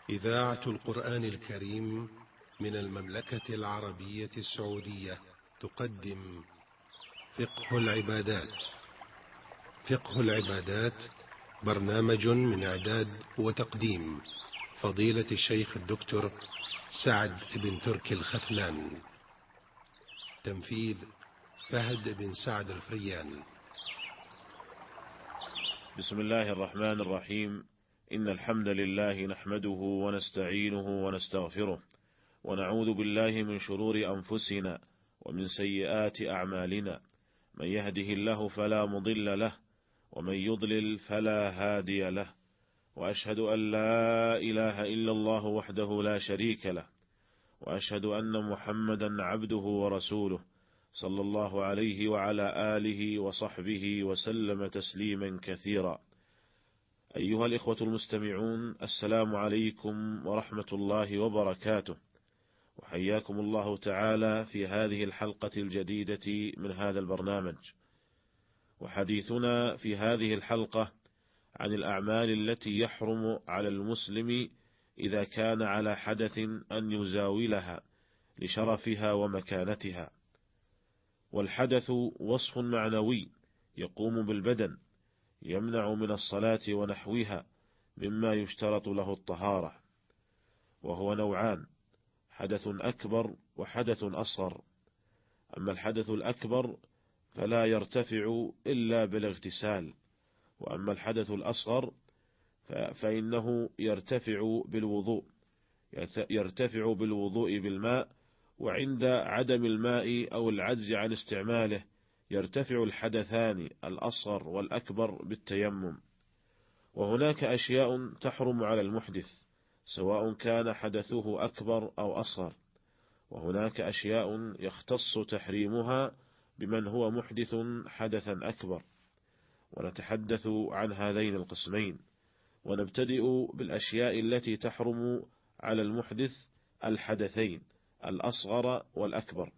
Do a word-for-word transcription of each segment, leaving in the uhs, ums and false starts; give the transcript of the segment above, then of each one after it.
إذاعة القرآن الكريم من المملكة العربية السعودية تقدم فقه العبادات. فقه العبادات برنامج من إعداد وتقديم فضيلة الشيخ الدكتور سعد بن تركي الخثلان. تنفيذ فهد بن سعد الفريان. بسم الله الرحمن الرحيم. إن الحمد لله نحمده ونستعينه ونستغفره، ونعوذ بالله من شرور أنفسنا ومن سيئات أعمالنا. من يهده الله فلا مضل له، ومن يضلل فلا هادي له، وأشهد أن لا إله إلا الله وحده لا شريك له، وأشهد أن محمدا عبده ورسوله صلى الله عليه وعلى آله وصحبه وسلم تسليما كثيرا. أيها الإخوة المستمعون، السلام عليكم ورحمة الله وبركاته، وحياكم الله تعالى في هذه الحلقة الجديدة من هذا البرنامج. وحديثنا في هذه الحلقة عن الأعمال التي يحرم على المسلم إذا كان على حدث أن يزاولها لشرفها ومكانتها. والحدث وصف معنوي يقوم بالبدن، يمنع من الصلاة ونحوها مما يشترط له الطهارة، وهو نوعان: حدث أكبر وحدث أصغر. أما الحدث الأكبر فلا يرتفع إلا بالاغتسال، وأما الحدث الأصغر فإنه يرتفع بالوضوء يرتفع بالوضوء بالماء، وعند عدم الماء أو العجز عن استعماله يرتفع الحدثان الأصغر والأكبر بالتيمم. وهناك أشياء تحرم على المحدث سواء كان حدثه أكبر أو أصغر، وهناك أشياء يختص تحريمها بمن هو محدث حدثا أكبر. ونتحدث عن هذين القسمين، ونبتدئ بالأشياء التي تحرم على المحدث الحدثين الأصغر والأكبر.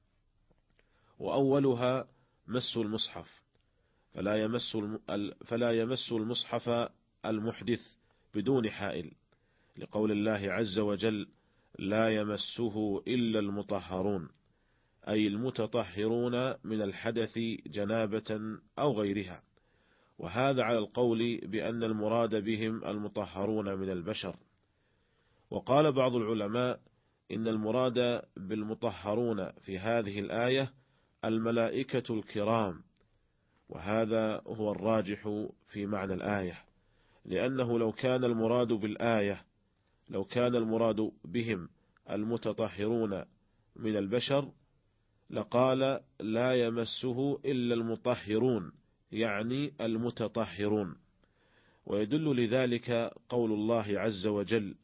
وأولها مس المصحف، فلا يمس فلا يمس المصحف المحدث بدون حائل، لقول الله عز وجل: لا يمسه إلا المطهرون، أي المتطهرون من الحدث جنابة أو غيرها. وهذا على القول بأن المراد بهم المطهرون من البشر. وقال بعض العلماء إن المراد بالمطهرون في هذه الآية الملائكة الكرام، وهذا هو الراجح في معنى الآية، لأنه لو كان المراد بالآية لو كان المراد بهم المتطهرون من البشر لقال لا يمسه إلا المطهرون، يعني المتطهرون. ويدل لذلك قول الله عز وجل: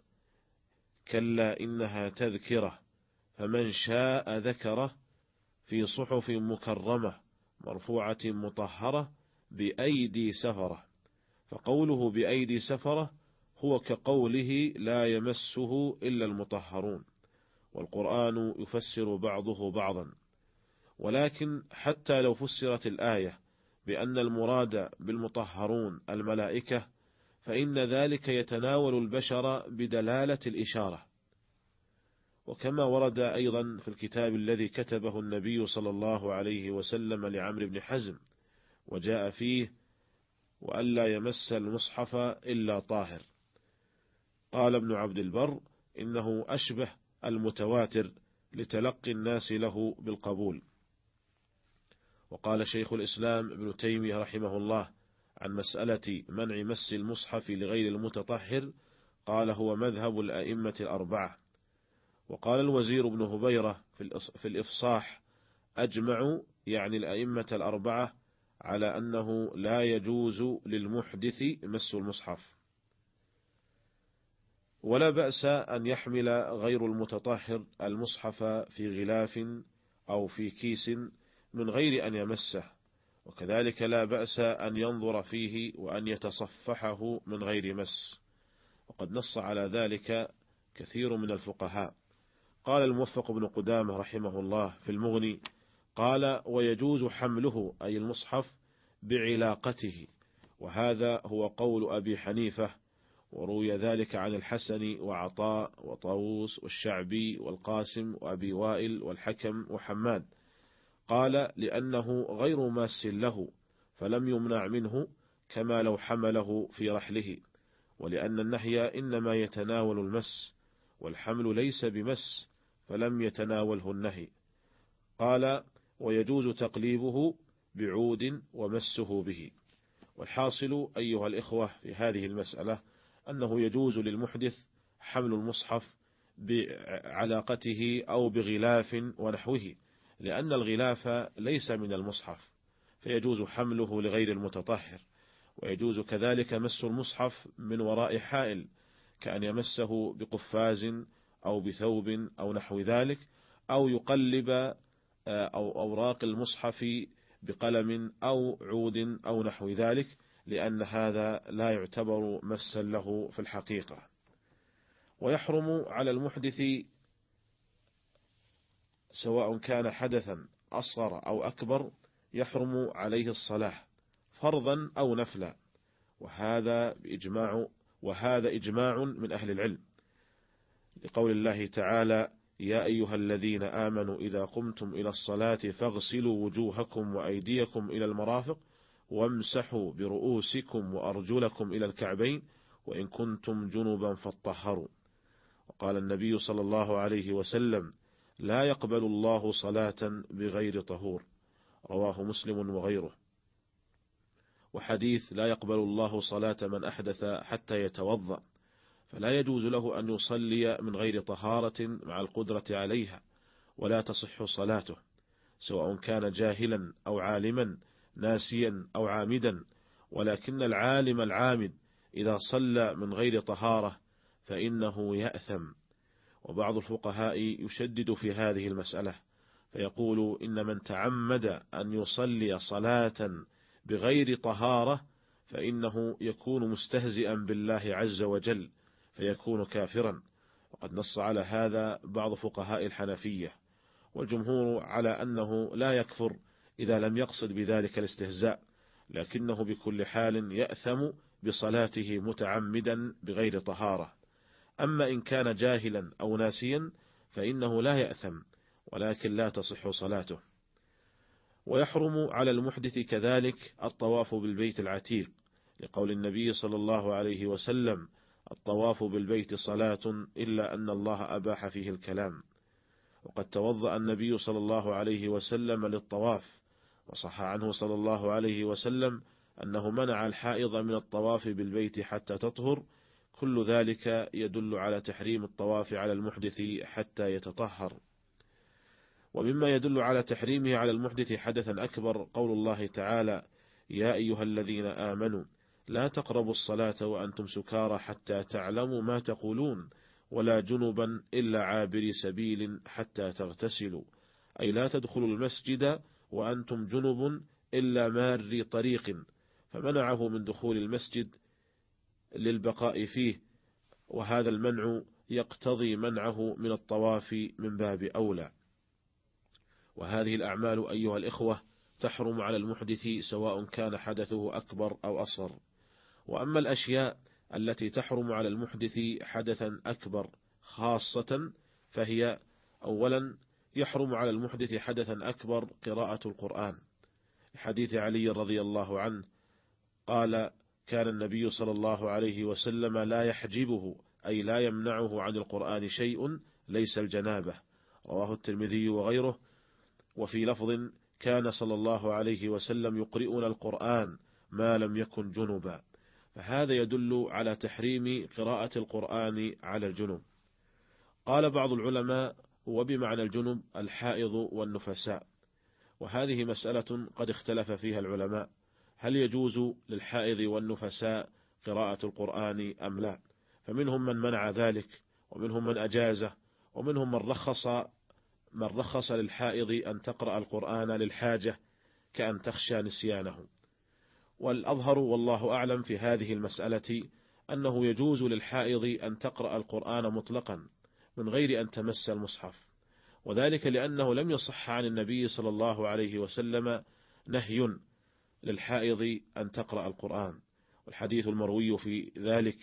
كلا إنها تذكرة فمن شاء ذكره في صحف مكرمة مرفوعة مطهرة بأيدي سفرة. فقوله بأيدي سفرة هو كقوله لا يمسه إلا المطهرون، والقرآن يفسر بعضه بعضا. ولكن حتى لو فسرت الآية بأن المراد بالمطهرون الملائكة، فإن ذلك يتناول البشر بدلالة الإشارة. وكما ورد أيضا في الكتاب الذي كتبه النبي صلى الله عليه وسلم لعمرو بن حزم، وجاء فيه: وألا يمس المصحف إلا طاهر. قال ابن عبد البر: إنه أشبه المتواتر لتلقي الناس له بالقبول. وقال شيخ الإسلام ابن تيمية رحمه الله عن مسألة منع مس المصحف لغير المتطهر، قال: هو مذهب الأئمة الأربعة. وقال الوزير بن هبيرة في الإفصاح: أجمعوا، يعني الأئمة الأربعة، على أنه لا يجوز للمحدث مس المصحف. ولا بأس أن يحمل غير المتطهر المصحف في غلاف أو في كيس من غير أن يمسه، وكذلك لا بأس أن ينظر فيه وأن يتصفحه من غير مس، وقد نص على ذلك كثير من الفقهاء. قال الموفق بن قدامة رحمه الله في المغني: قال: ويجوز حمله، أي المصحف، بعلاقته، وهذا هو قول أبي حنيفة وروي ذلك عن الحسن وعطاء وطاووس والشعبي والقاسم وأبي وائل والحكم وحماد. قال: لأنه غير ماس له فلم يمنع منه كما لو حمله في رحله، ولأن النهي إنما يتناول المس، والحمل ليس بمس فلم يتناوله النهي. قال: ويجوز تقليبه بعود ومسه به. والحاصل أيها الإخوة في هذه المسألة أنه يجوز للمحدث حمل المصحف بعلاقته أو بغلاف ونحوه، لأن الغلاف ليس من المصحف فيجوز حمله لغير المتطهر. ويجوز كذلك مس المصحف من وراء حائل، كأن يمسه بقفاز أو بثوب أو نحو ذلك، أو يقلب أو أوراق المصحف بقلم أو عود أو نحو ذلك، لأن هذا لا يعتبر مسا له في الحقيقة. ويحرم على المحدث سواء كان حدثا أصغر أو أكبر، يحرم عليه الصلاة فرضا أو نفلا، وهذا بإجماع وهذا إجماع من أهل العلم، لقول الله تعالى: يا أيها الذين آمنوا إذا قمتم إلى الصلاة فاغسلوا وجوهكم وأيديكم إلى المرافق وامسحوا برؤوسكم وأرجلكم إلى الكعبين وإن كنتم جنبا فاطهروا. وقال النبي صلى الله عليه وسلم: لا يقبل الله صلاة بغير طهور، رواه مسلم وغيره. وحديث لا يقبل الله صلاة من أحدث حتى يتوضأ، فلا يجوز له أن يصلي من غير طهارة مع القدرة عليها، ولا تصح صلاته، سواء كان جاهلا أو عالما، ناسيا أو عامدا. ولكن العالم العامد إذا صلى من غير طهارة فإنه يأثم. وبعض الفقهاء يشدد في هذه المسألة فيقول: إن من تعمد أن يصلي صلاة بغير طهارة فإنه يكون مستهزئا بالله عز وجل فيكون كافرا. وقد نص على هذا بعض فقهاء الحنفية، والجمهور على أنه لا يكفر إذا لم يقصد بذلك الاستهزاء، لكنه بكل حال يأثم بصلاته متعمدا بغير طهارة. أما إن كان جاهلا أو ناسيا فإنه لا يأثم، ولكن لا تصح صلاته. ويحرم على المحدث كذلك الطواف بالبيت العتيق، لقول النبي صلى الله عليه وسلم: الطواف بالبيت صلاة إلا أن الله أباح فيه الكلام. وقد توضأ النبي صلى الله عليه وسلم للطواف، وصح عنه صلى الله عليه وسلم أنه منع الحائض من الطواف بالبيت حتى تطهر. كل ذلك يدل على تحريم الطواف على المحدث حتى يتطهر. ومما يدل على تحريمه على المحدث حدثا أكبر قول الله تعالى: يا أيها الذين آمنوا لا تقربوا الصلاة وأنتم سكارى حتى تعلموا ما تقولون ولا جنبا إلا عابري سبيل حتى تغتسلوا، أي لا تدخلوا المسجد وأنتم جنب إلا ماري طريق، فمنعه من دخول المسجد للبقاء فيه، وهذا المنع يقتضي منعه من الطواف من باب أولى. وهذه الأعمال أيها الإخوة تحرم على المحدث سواء كان حدثه أكبر أو أصغر. وأما الأشياء التي تحرم على المحدث حدثا أكبر خاصة فهي: أولا، يحرم على المحدث حدثا أكبر قراءة القرآن، حديث علي رضي الله عنه قال: كان النبي صلى الله عليه وسلم لا يحجبه، أي لا يمنعه عن القرآن شيء ليس الجنابة، رواه الترمذي وغيره. وفي لفظ: كان صلى الله عليه وسلم يقرئنا القرآن ما لم يكن جنبا. فهذا يدل على تحريم قراءة القرآن على الجنب. قال بعض العلماء: وبمعنى الجنب الحائض والنفساء. وهذه مسألة قد اختلف فيها العلماء، هل يجوز للحائض والنفساء قراءة القرآن أم لا؟ فمنهم من منع ذلك، ومنهم من أجازه، ومنهم من رخص من رخص للحائض أن تقرأ القرآن للحاجة كأن تخشى نسيانه. والأظهر والله أعلم في هذه المسألة أنه يجوز للحائض أن تقرأ القرآن مطلقا من غير أن تمس المصحف، وذلك لأنه لم يصح عن النبي صلى الله عليه وسلم نهي للحائض أن تقرأ القرآن. والحديث المروي في ذلك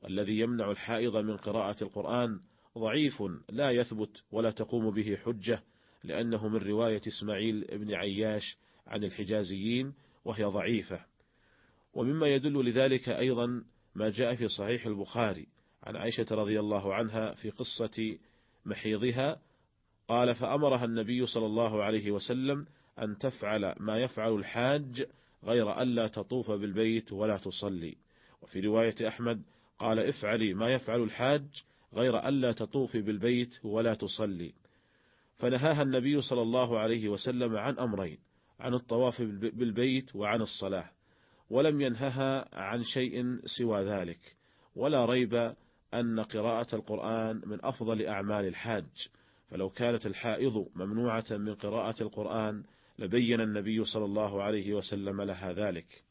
الذي يمنع الحائض من قراءة القرآن ضعيف لا يثبت ولا تقوم به حجة، لأنه من رواية إسماعيل بن عياش عن الحجازيين وهي ضعيفة. ومما يدل لذلك أيضا ما جاء في صحيح البخاري عن عائشة رضي الله عنها في قصة محيضها، قال: فأمرها النبي صلى الله عليه وسلم أن تفعل ما يفعل الحاج غير ألا تطوف بالبيت ولا تصلي. وفي رواية أحمد قال: افعلي ما يفعل الحاج غير ألا تطوفي بالبيت ولا تصلي. فنهاها النبي صلى الله عليه وسلم عن أمرين: عن الطواف بالبيت وعن الصلاة، ولم ينهها عن شيء سوى ذلك. ولا ريب أن قراءة القرآن من أفضل أعمال الحاج، فلو كانت الحائض ممنوعة من قراءة القرآن لبين النبي صلى الله عليه وسلم لها ذلك.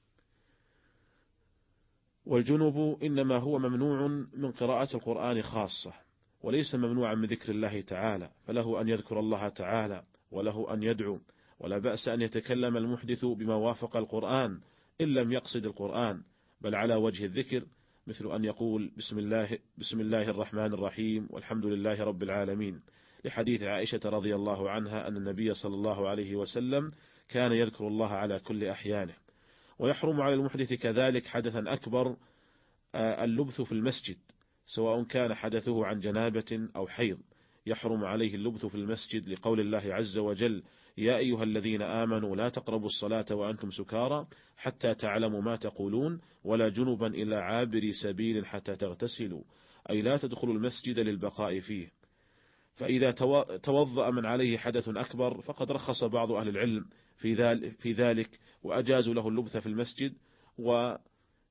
والجنب إنما هو ممنوع من قراءة القرآن خاصة، وليس ممنوعا من ذكر الله تعالى، فله أن يذكر الله تعالى وله أن يدعو، ولا بأس أن يتكلم المحدث بما وافق القرآن إن لم يقصد القرآن بل على وجه الذكر، مثل أن يقول بسم الله, بسم الله الرحمن الرحيم والحمد لله رب العالمين، لحديث عائشة رضي الله عنها أن النبي صلى الله عليه وسلم كان يذكر الله على كل أحيانه. ويحرم على المحدث كذلك حدثا أكبر اللبث في المسجد، سواء كان حدثه عن جنابة أو حيض، يحرم عليه اللبث في المسجد لقول الله عز وجل: يا أيها الذين آمنوا لا تقربوا الصلاة وأنتم سكارى حتى تعلموا ما تقولون ولا جنبا إلا عابري سبيل حتى تغتسلوا، أي لا تدخلوا المسجد للبقاء فيه. فإذا توضأ من عليه حدث أكبر فقد رخص بعض أهل العلم في ذلك وأجازوا له اللبث في المسجد، وبعض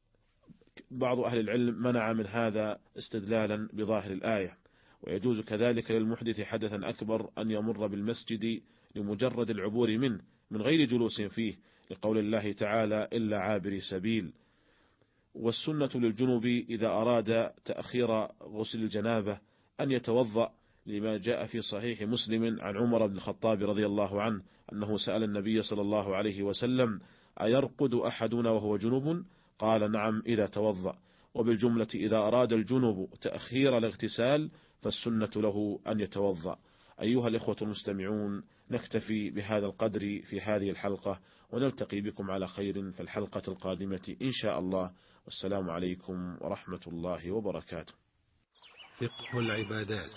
أهل العلم منع من هذا استدلالا بظاهر الآية. ويجوز كذلك للمحدث حدثا أكبر أن يمر بالمسجد لمجرد العبور منه من غير جلوس فيه، لقول الله تعالى: إلا عابري سبيل. والسنة للجنوب إذا أراد تأخير غسل الجنابة أن يتوضأ، لما جاء في صحيح مسلم عن عمر بن الخطاب رضي الله عنه أنه سأل النبي صلى الله عليه وسلم: أيرقد أحدنا وهو جنوب؟ قال: نعم إذا توضأ. وبالجملة إذا أراد الجنوب تأخير الاغتسال فالسنة له أن يتوضأ. أيها الإخوة المستمعون، نكتفي بهذا القدر في هذه الحلقة، ونلتقي بكم على خير في الحلقة القادمة إن شاء الله، والسلام عليكم ورحمة الله وبركاته. فقه العبادات.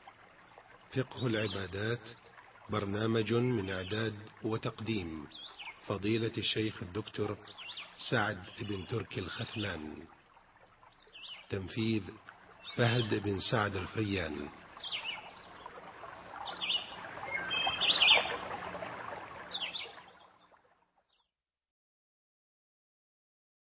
فقه العبادات برنامج من إعداد وتقديم فضيلة الشيخ الدكتور سعد بن تركي الختلان. تنفيذ فهد بن سعد الفريان.